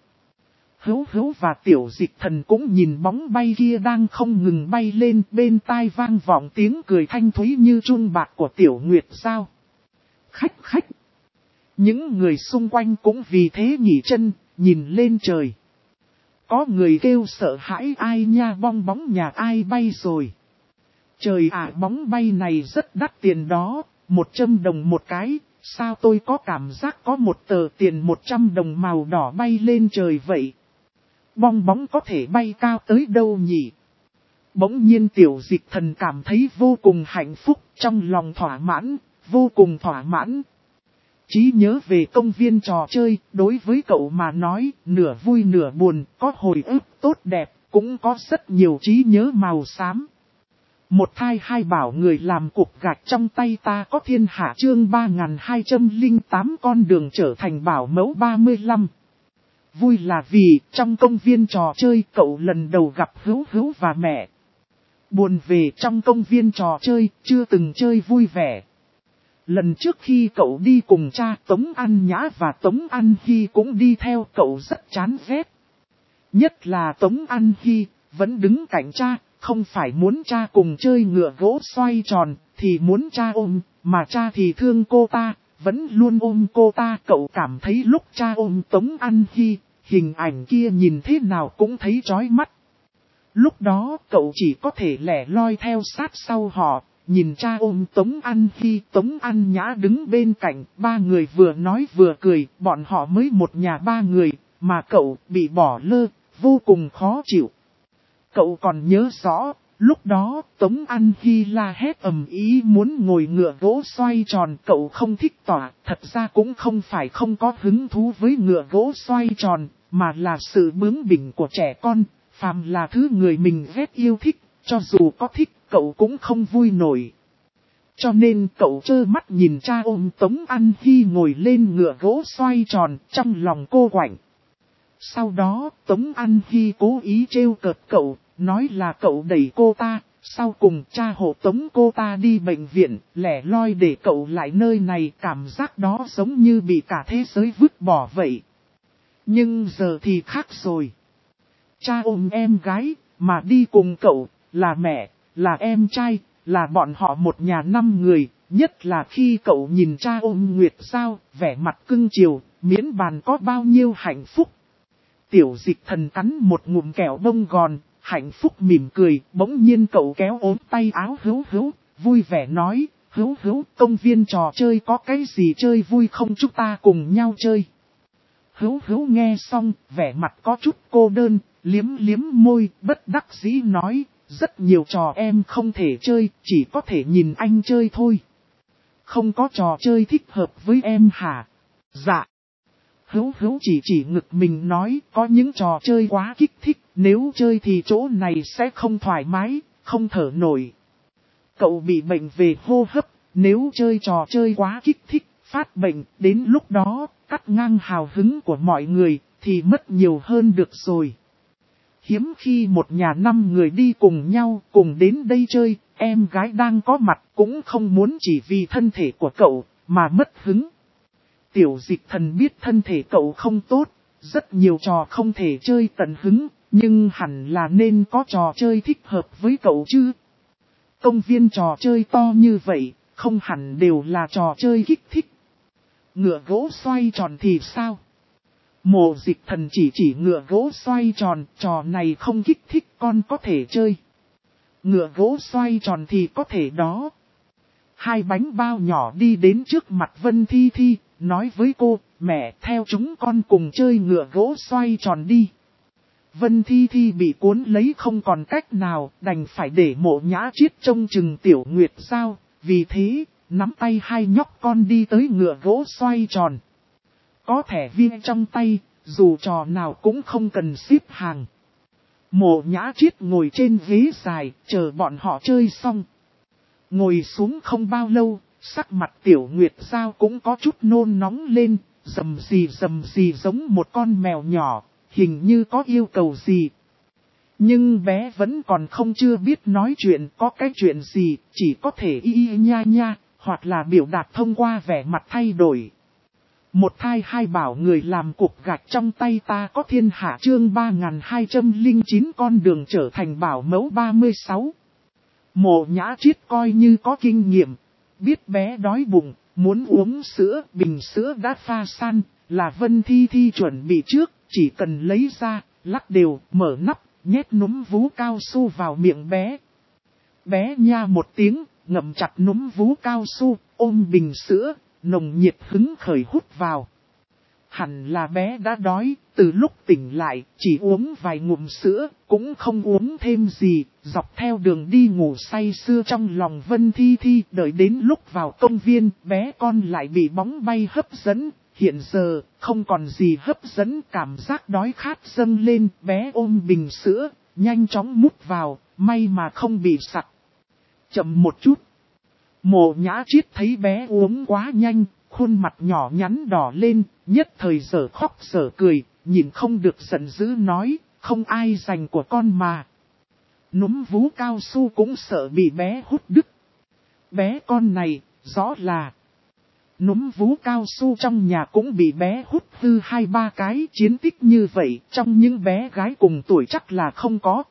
Speaker 1: Hữu Hữu và Tiểu Dịch Thần cũng nhìn bóng bay kia đang không ngừng bay lên, bên tai vang vọng tiếng cười thanh thúy như chuông bạc của Tiểu Nguyệt Giao. Khách! Những người xung quanh cũng vì thế nghỉ chân, nhìn lên trời. Có người kêu sợ hãi, ai nha, bong bóng nhà ai bay rồi. Trời ạ, bóng bay này rất đắt tiền đó, 100 đồng một cái, sao tôi có cảm giác có một tờ tiền 100 đồng màu đỏ bay lên trời vậy? Bong bóng có thể bay cao tới đâu nhỉ? Bỗng nhiên Tiểu Dịch Thần cảm thấy vô cùng hạnh phúc, trong lòng thỏa mãn, vô cùng thỏa mãn. Trí nhớ về công viên trò chơi, đối với cậu mà nói, nửa vui nửa buồn, có hồi ức tốt đẹp, cũng có rất nhiều trí nhớ màu xám. Một thai hai bảo người làm cục gạch trong tay ta có thiên hạ chương 3208 con đường trở thành bảo mẫu 35. Vui là vì, trong công viên trò chơi cậu lần đầu gặp Hữu Hữu và mẹ. Buồn về trong công viên trò chơi, chưa từng chơi vui vẻ. Lần trước khi cậu đi cùng cha, Tống An Nhã và Tống An Hy cũng đi theo, cậu rất chán ghét. Nhất là Tống An Hy, vẫn đứng cạnh cha, không phải muốn cha cùng chơi ngựa gỗ xoay tròn, thì muốn cha ôm, mà cha thì thương cô ta, vẫn luôn ôm cô ta. Cậu cảm thấy lúc cha ôm Tống An Hy, hình ảnh kia nhìn thế nào cũng thấy chói mắt. Lúc đó cậu chỉ có thể lẻ loi theo sát sau họ, nhìn cha ôm Tống An Hy, Tống An Nhã đứng bên cạnh, ba người vừa nói vừa cười, bọn họ mới một nhà ba người, mà cậu bị bỏ lơ, vô cùng khó chịu. Cậu còn nhớ rõ, lúc đó Tống An Hy la hét ầm ý muốn ngồi ngựa gỗ xoay tròn, cậu không thích tỏa, thật ra cũng không phải không có hứng thú với ngựa gỗ xoay tròn, mà là sự bướng bỉnh của trẻ con, phàm là thứ người mình ghét yêu thích, cho dù có thích, cậu cũng không vui nổi. Cho nên cậu trơ mắt nhìn cha ôm Tống An Hy ngồi lên ngựa gỗ xoay tròn, trong lòng cô quạnh. Sau đó, Tống An Hy cố ý trêu cợt cậu, nói là cậu đẩy cô ta, sau cùng cha hộ tống cô ta đi bệnh viện, lẻ loi để cậu lại nơi này, cảm giác đó giống như bị cả thế giới vứt bỏ vậy. Nhưng giờ thì khác rồi. Cha ôm em gái, mà đi cùng cậu, là mẹ, là em trai, là bọn họ một nhà 5 người, nhất là khi cậu nhìn cha ôm Nguyệt Giao, vẻ mặt cưng chiều, miễn bàn có bao nhiêu hạnh phúc. Tiểu Dịch Thần cắn một ngụm kẹo bông gòn, hạnh phúc mỉm cười, bỗng nhiên cậu kéo ốm tay áo Hữu Hữu, vui vẻ nói, Hữu Hữu, công viên trò chơi có cái gì chơi vui không, chúng ta cùng nhau chơi. Hữu Hữu nghe xong, vẻ mặt có chút cô đơn, liếm liếm môi, bất đắc dĩ nói, rất nhiều trò em không thể chơi, chỉ có thể nhìn anh chơi thôi. Không có trò chơi thích hợp với em hả? Dạ. Hữu Hữu chỉ ngực mình nói, có những trò chơi quá kích thích, nếu chơi thì chỗ này sẽ không thoải mái, không thở nổi. Cậu bị bệnh về hô hấp, nếu chơi trò chơi quá kích thích, phát bệnh, đến lúc đó, cắt ngang hào hứng của mọi người, thì mất nhiều hơn được rồi. Hiếm khi một nhà 5 người đi cùng nhau, cùng đến đây chơi, em gái đang có mặt cũng không muốn chỉ vì thân thể của cậu, mà mất hứng. Tiểu Dịch Thần biết thân thể cậu không tốt, rất nhiều trò không thể chơi tận hứng, nhưng hẳn là nên có trò chơi thích hợp với cậu chứ. Công viên trò chơi to như vậy, không hẳn đều là trò chơi kích thích. Ngựa gỗ xoay tròn thì sao? Mộ Dịch Thần chỉ ngựa gỗ xoay tròn, trò này không kích thích con có thể chơi. Ngựa gỗ xoay tròn thì có thể đó. Hai bánh bao nhỏ đi đến trước mặt Vân Thi Thi, nói với cô, mẹ theo chúng con cùng chơi ngựa gỗ xoay tròn đi. Vân Thi Thi bị cuốn lấy không còn cách nào, đành phải để Mộ Nhã Triết trông chừng Tiểu Nguyệt Giao, vì thế, nắm tay hai nhóc con đi tới ngựa gỗ xoay tròn. Có thẻ viên trong tay, dù trò nào cũng không cần xếp hàng. Mộ Nhã Triết ngồi trên ghế dài, chờ bọn họ chơi xong. Ngồi xuống không bao lâu, sắc mặt Tiểu Nguyệt Giao cũng có chút nôn nóng lên, rầm rì giống một con mèo nhỏ, hình như có yêu cầu gì. Nhưng bé vẫn còn không chưa biết nói chuyện, có cái chuyện gì, chỉ có thể y nha nha, hoặc là biểu đạt thông qua vẻ mặt thay đổi. Một thai hai bảo người làm cục gạch trong tay ta có thiên hạ chương 3209 con đường trở thành bảo mẫu 36. Mộ Nhã Triết coi như có kinh nghiệm, biết bé đói bụng, Muốn uống sữa, bình sữa đã pha san, là Vân Thi Thi chuẩn bị trước, chỉ cần lấy ra, lắc đều, mở nắp, nhét núm vú cao su vào miệng bé. Bé nha một tiếng, ngậm chặt núm vú cao su, ôm bình sữa, nồng nhiệt hứng khởi hút vào. Hẳn là bé đã đói, từ lúc tỉnh lại, chỉ uống vài ngụm sữa, cũng không uống thêm gì, dọc theo đường đi ngủ say sưa trong lòng Vân Thi Thi. Đợi đến lúc vào công viên, bé con lại bị bóng bay hấp dẫn, hiện giờ, không còn gì hấp dẫn, cảm giác đói khát dâng lên, bé ôm bình sữa, nhanh chóng mút vào, may mà không bị sặc. Chậm một chút. Mộ Nhã Triết thấy bé uống quá nhanh, khuôn mặt nhỏ nhắn đỏ lên, nhất thời dở khóc dở cười, nhìn không được giận dữ nói, không ai giành của con mà. Núm vú cao su cũng sợ bị bé hút đứt. Bé con này, rõ là núm vú cao su trong nhà cũng bị bé hút hư 2-3 cái, chiến tích như vậy trong những bé gái cùng tuổi chắc là không có.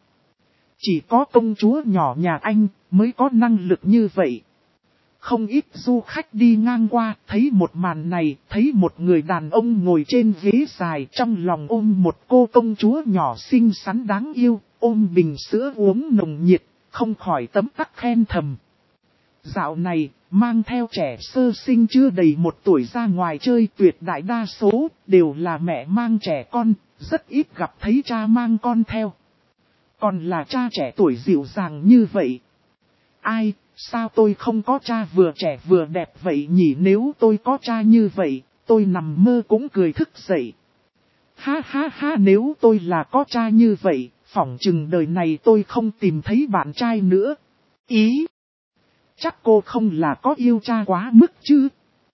Speaker 1: Chỉ có công chúa nhỏ nhà anh mới có năng lực như vậy. Không ít du khách đi ngang qua, thấy một màn này, thấy một người đàn ông ngồi trên ghế dài trong lòng ôm một cô công chúa nhỏ xinh xắn đáng yêu, ôm bình sữa uống nồng nhiệt, không khỏi tấm tắc khen thầm. Dạo này, mang theo trẻ sơ sinh chưa đầy 1 tuổi ra ngoài chơi, tuyệt đại đa số, đều là mẹ mang trẻ con, rất ít gặp thấy cha mang con theo. Còn là cha trẻ tuổi dịu dàng như vậy. Ai, sao tôi không có cha vừa trẻ vừa đẹp vậy nhỉ? Nếu tôi có cha như vậy, tôi nằm mơ cũng cười thức dậy. Ha ha ha, nếu tôi là có cha như vậy, phỏng chừng đời này tôi không tìm thấy bạn trai nữa. Ý, chắc cô không là có yêu cha quá mức chứ?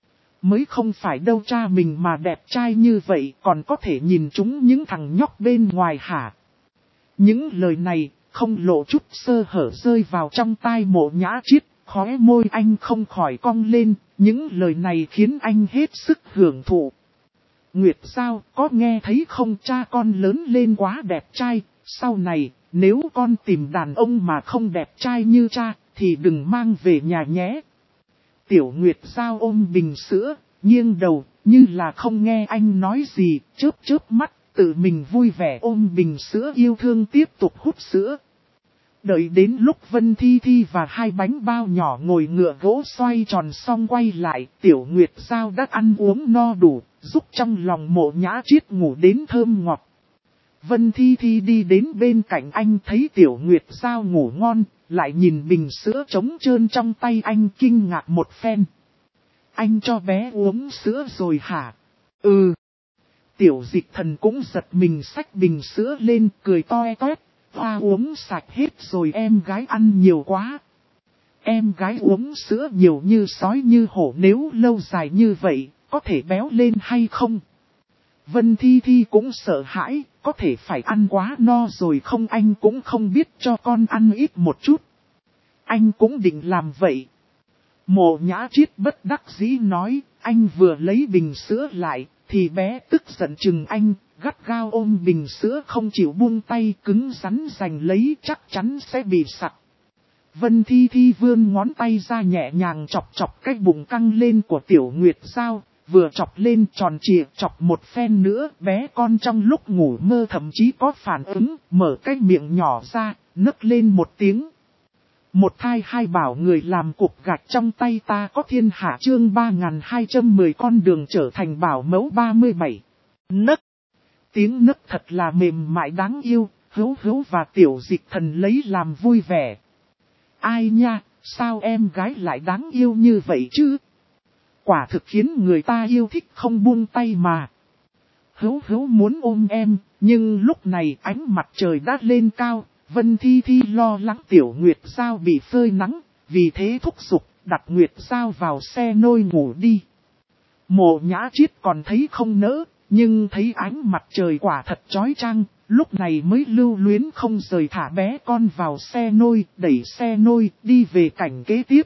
Speaker 1: Mới không phải đâu, cha mình mà đẹp trai như vậy còn có thể nhìn chúng những thằng nhóc bên ngoài hả? Những lời này không lộ chút sơ hở rơi vào trong tai Mộ Nhã Triết, khóe môi anh không khỏi cong lên, những lời này khiến anh hết sức hưởng thụ. Nguyệt Giao, có nghe thấy không, cha con lớn lên quá đẹp trai, sau này, nếu con tìm đàn ông mà không đẹp trai như cha, thì đừng mang về nhà nhé. Tiểu Nguyệt Giao ôm bình sữa, nghiêng đầu, như là không nghe anh nói gì, chớp chớp mắt, tự mình vui vẻ ôm bình sữa yêu thương tiếp tục hút sữa. Đợi đến lúc Vân Thi Thi và 2 bánh bao nhỏ ngồi ngựa gỗ xoay tròn xong quay lại, Tiểu Nguyệt Giao đã ăn uống no đủ, giúp trong lòng Mộ Nhã Triết ngủ đến thơm ngọt. Vân Thi Thi đi đến bên cạnh anh thấy Tiểu Nguyệt Giao ngủ ngon, lại nhìn bình sữa trống trơn trong tay anh kinh ngạc một phen. Anh cho bé uống sữa rồi hả? Ừ. Tiểu Dịch Thần cũng giật mình xách bình sữa lên cười toe toét. Hoa uống sạch hết rồi, em gái ăn nhiều quá. Em gái uống sữa nhiều như sói như hổ, nếu lâu dài như vậy, có thể béo lên hay không? Vân Thi Thi cũng sợ hãi, có thể phải ăn quá no rồi không, anh cũng không biết cho con ăn ít một chút. Anh cũng định làm vậy. Mộ Nhã Triết bất đắc dĩ nói, anh vừa lấy bình sữa lại, thì bé tức giận chừng anh, gắt gao ôm bình sữa không chịu buông tay, cứng rắn giành lấy, chắc chắn sẽ bị sặc. Vân Thi Thi vươn ngón tay ra nhẹ nhàng chọc chọc cái bụng căng lên của Tiểu Nguyệt Giao, vừa chọc lên tròn trịa chọc một phen nữa, bé con trong lúc ngủ mơ thậm chí có phản ứng, mở cái miệng nhỏ ra, nấc lên một tiếng. Một thai hai bảo người làm cục gạch trong tay ta có thiên hạ, chương 3210 con đường trở thành bảo mẫu 37. Nấc. Tiếng nấc thật là mềm mại đáng yêu, Hữu Hữu và Tiểu Dịch Thần lấy làm vui vẻ. Ai nha, sao em gái lại đáng yêu như vậy chứ? Quả thực khiến người ta yêu thích không buông tay mà. Hữu Hữu muốn ôm em, nhưng lúc này ánh mặt trời đã lên cao, Vân Thi Thi lo lắng Tiểu Nguyệt Giao bị phơi nắng, vì thế thúc giục đặt Nguyệt Giao vào xe nôi ngủ đi. Mộ Nhã Triết còn thấy không nỡ, nhưng thấy ánh mặt trời quả thật chói chang, lúc này mới lưu luyến không rời thả bé con vào xe nôi, đẩy xe nôi đi về cảnh kế tiếp.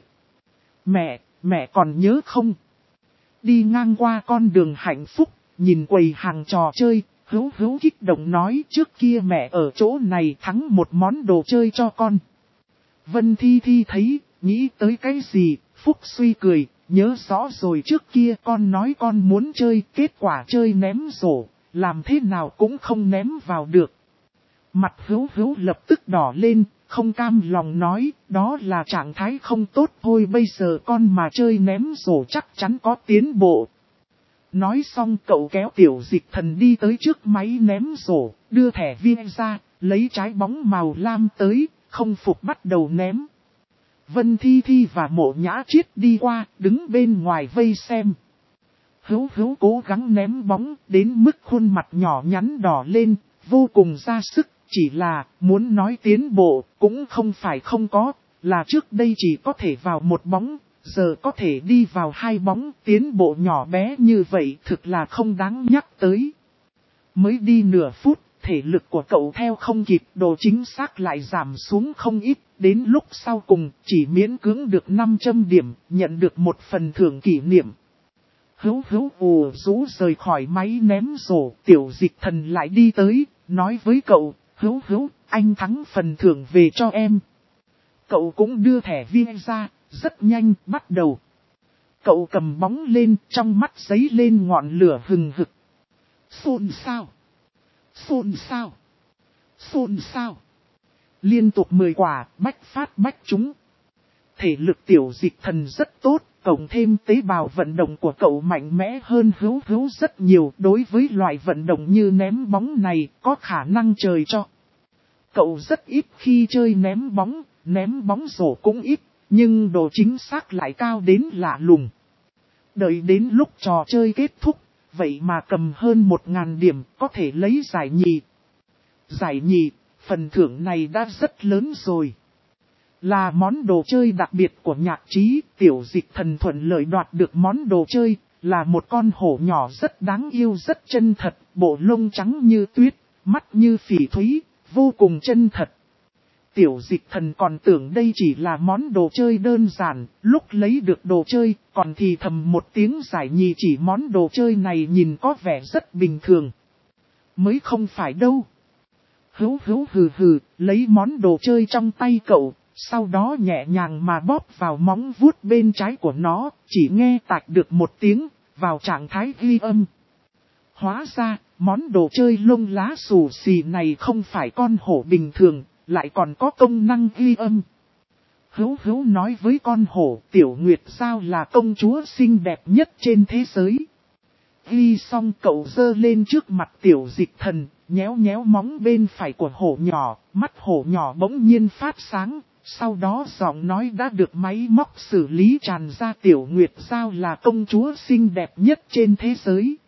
Speaker 1: Mẹ còn nhớ không? Đi ngang qua con đường hạnh phúc, nhìn quầy hàng trò chơi, Hữu Hữu kích động nói trước kia mẹ ở chỗ này thắng một món đồ chơi cho con. Vân Thi Thi thấy, nghĩ tới cái gì, Phúc suy cười, nhớ rõ rồi trước kia con nói con muốn chơi, kết quả chơi ném rổ, làm thế nào cũng không ném vào được. Mặt Hữu Hữu lập tức đỏ lên, không cam lòng nói, đó là trạng thái không tốt thôi, bây giờ con mà chơi ném rổ chắc chắn có tiến bộ. Nói xong cậu kéo Tiểu Dịch Thần đi tới trước máy ném rổ, đưa thẻ viên ra, lấy trái bóng màu lam tới, không phục bắt đầu ném. Vân Thi Thi và Mộ Nhã Triết đi qua, đứng bên ngoài vây xem. Hữu Hữu cố gắng ném bóng, đến mức khuôn mặt nhỏ nhắn đỏ lên, vô cùng ra sức, chỉ là, muốn nói tiến bộ, cũng không phải không có, là trước đây chỉ có thể vào một bóng, giờ có thể đi vào hai bóng, tiến bộ nhỏ bé như vậy thực là không đáng nhắc tới. Mới đi nửa phút, thể lực của cậu theo không kịp, độ chính xác lại giảm xuống không ít, đến lúc sau cùng chỉ miễn cưỡng được 500 điểm, nhận được một phần thưởng kỷ niệm. Hữu Hữu ù rũ rời khỏi máy ném rổ, Tiểu Dịch Thần lại đi tới, nói với cậu, Hữu Hữu, anh thắng phần thưởng về cho em. Cậu cũng đưa thẻ viên ra, rất nhanh, bắt đầu. Cậu cầm bóng lên, trong mắt giấy lên ngọn lửa hừng hực. Xôn xao, xôn xao, xôn xao. Liên tục 10 quả, bách phát bách trúng. Thể lực Tiểu Dịch Thần rất tốt, cộng thêm tế bào vận động của cậu mạnh mẽ hơn Hữu Hữu rất nhiều. Đối với loại vận động như ném bóng này, có khả năng trời cho. Cậu rất ít khi chơi ném bóng rổ cũng ít, nhưng độ chính xác lại cao đến lạ lùng. Đợi đến lúc trò chơi kết thúc, vậy mà cầm hơn 1000 điểm, có thể lấy giải nhì. Giải nhì, phần thưởng này đã rất lớn rồi. Là món đồ chơi đặc biệt của Nhạc Trí, Tiểu Dịch Thần thuận lợi đoạt được món đồ chơi, là một con hổ nhỏ rất đáng yêu, rất chân thật, bộ lông trắng như tuyết, mắt như phỉ thúy, vô cùng chân thật. Tiểu Dịch Thần còn tưởng đây chỉ là món đồ chơi đơn giản, lúc lấy được đồ chơi, còn thì thầm một tiếng giải nhì, chỉ món đồ chơi này nhìn có vẻ rất bình thường. Mới không phải đâu. Hữu Hữu hừ hừ, lấy món đồ chơi trong tay cậu, sau đó nhẹ nhàng mà bóp vào móng vuốt bên trái của nó, chỉ nghe tạch được một tiếng, vào trạng thái ghi âm. Hóa ra, món đồ chơi lông lá xù xì này không phải con hổ bình thường, lại còn có công năng ghi âm. Hữu Hữu nói với con hổ, Tiểu Nguyệt Giao là công chúa xinh đẹp nhất trên thế giới. Ghi xong cậu giơ lên trước mặt Tiểu Dịch Thần, nhéo nhéo móng bên phải của hổ nhỏ, mắt hổ nhỏ bỗng nhiên phát sáng, sau đó giọng nói đã được máy móc xử lý tràn ra, Tiểu Nguyệt Giao là công chúa xinh đẹp nhất trên thế giới.